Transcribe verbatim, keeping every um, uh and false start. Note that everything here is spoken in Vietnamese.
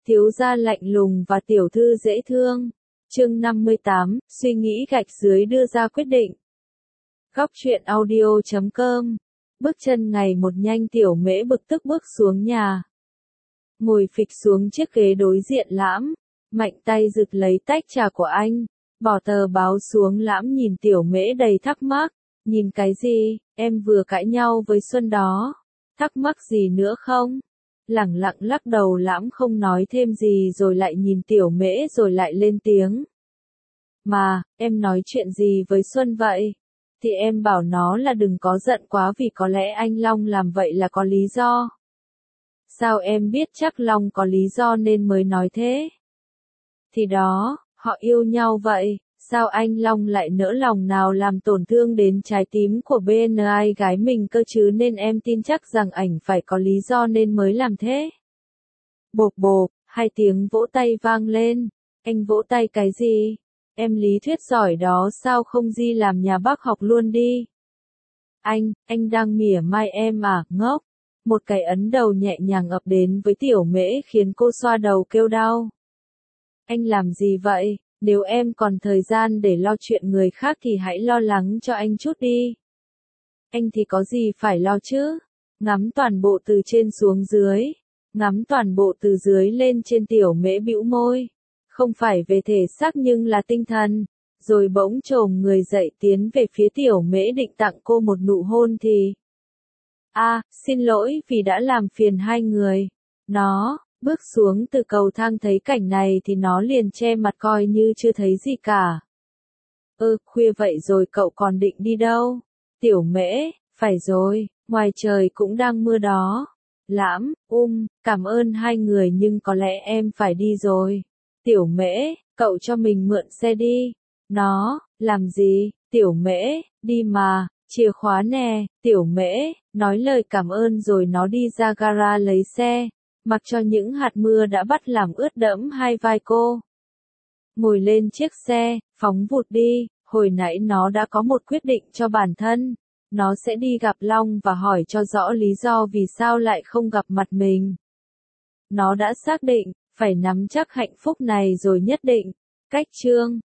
Thiếu gia lạnh lùng và tiểu thư dễ thương. Chương năm mươi tám, suy nghĩ gạch dưới đưa ra quyết định. Góc truyện audio chấm com. Bước chân ngày một nhanh, Tiểu Mễ bực tức bước xuống nhà. Ngồi phịch xuống chiếc ghế đối diện Lãm, mạnh tay giựt lấy tách trà của anh, bỏ tờ báo xuống. Lãm nhìn Tiểu Mễ đầy thắc mắc. Nhìn cái gì, em vừa cãi nhau với Xuân đó. Thắc mắc gì nữa không? Lẳng lặng lắc đầu. Lãm không nói thêm gì rồi lại nhìn Tiểu Mễ rồi lại lên tiếng. Mà, em nói chuyện gì với Xuân vậy? Thì em bảo nó là đừng có giận quá vì có lẽ anh Long làm vậy là có lý do. Sao em biết chắc Long có lý do nên mới nói thế? Thì đó, họ yêu nhau vậy, sao anh Long lại nỡ lòng nào làm tổn thương đến trái tim của bên ai gái mình cơ chứ, nên em tin chắc rằng ảnh phải có lý do nên mới làm thế. Bộp bộp, hai tiếng vỗ tay vang lên. Anh vỗ tay cái gì? Em lý thuyết giỏi đó, sao không di làm nhà bác học luôn đi? Anh, anh đang mỉa mai em à, ngốc. Một cái ấn đầu nhẹ nhàng ập đến với Tiểu Mễ khiến cô xoa đầu kêu đau. Anh làm gì vậy? Nếu em còn thời gian để lo chuyện người khác thì hãy lo lắng cho anh chút đi. Anh thì có gì phải lo chứ? Ngắm toàn bộ từ trên xuống dưới. Ngắm toàn bộ từ dưới lên trên, Tiểu Mễ bĩu môi. Không phải về thể xác nhưng là tinh thần. Rồi bỗng chồm người dậy tiến về phía Tiểu Mễ định tặng cô một nụ hôn thì... À, xin lỗi vì đã làm phiền hai người. Nó... Bước xuống từ cầu thang thấy cảnh này thì nó liền che mặt coi như chưa thấy gì cả. Ơ, khuya vậy rồi cậu còn định đi đâu? Tiểu Mễ, phải rồi, ngoài trời cũng đang mưa đó. Lãm, um, cảm ơn hai người nhưng có lẽ em phải đi rồi. Tiểu Mễ, cậu cho mình mượn xe đi. Nó, làm gì? Tiểu Mễ, đi mà, chìa khóa nè. Tiểu Mễ, nói lời cảm ơn rồi nó đi ra gara lấy xe. Mặc cho những hạt mưa đã bắt làm ướt đẫm hai vai cô. Ngồi lên chiếc xe, phóng vụt đi. Hồi nãy nó đã có một quyết định cho bản thân. Nó sẽ đi gặp Long và hỏi cho rõ lý do vì sao lại không gặp mặt mình. Nó đã xác định, phải nắm chắc hạnh phúc này rồi nhất định. Cách chương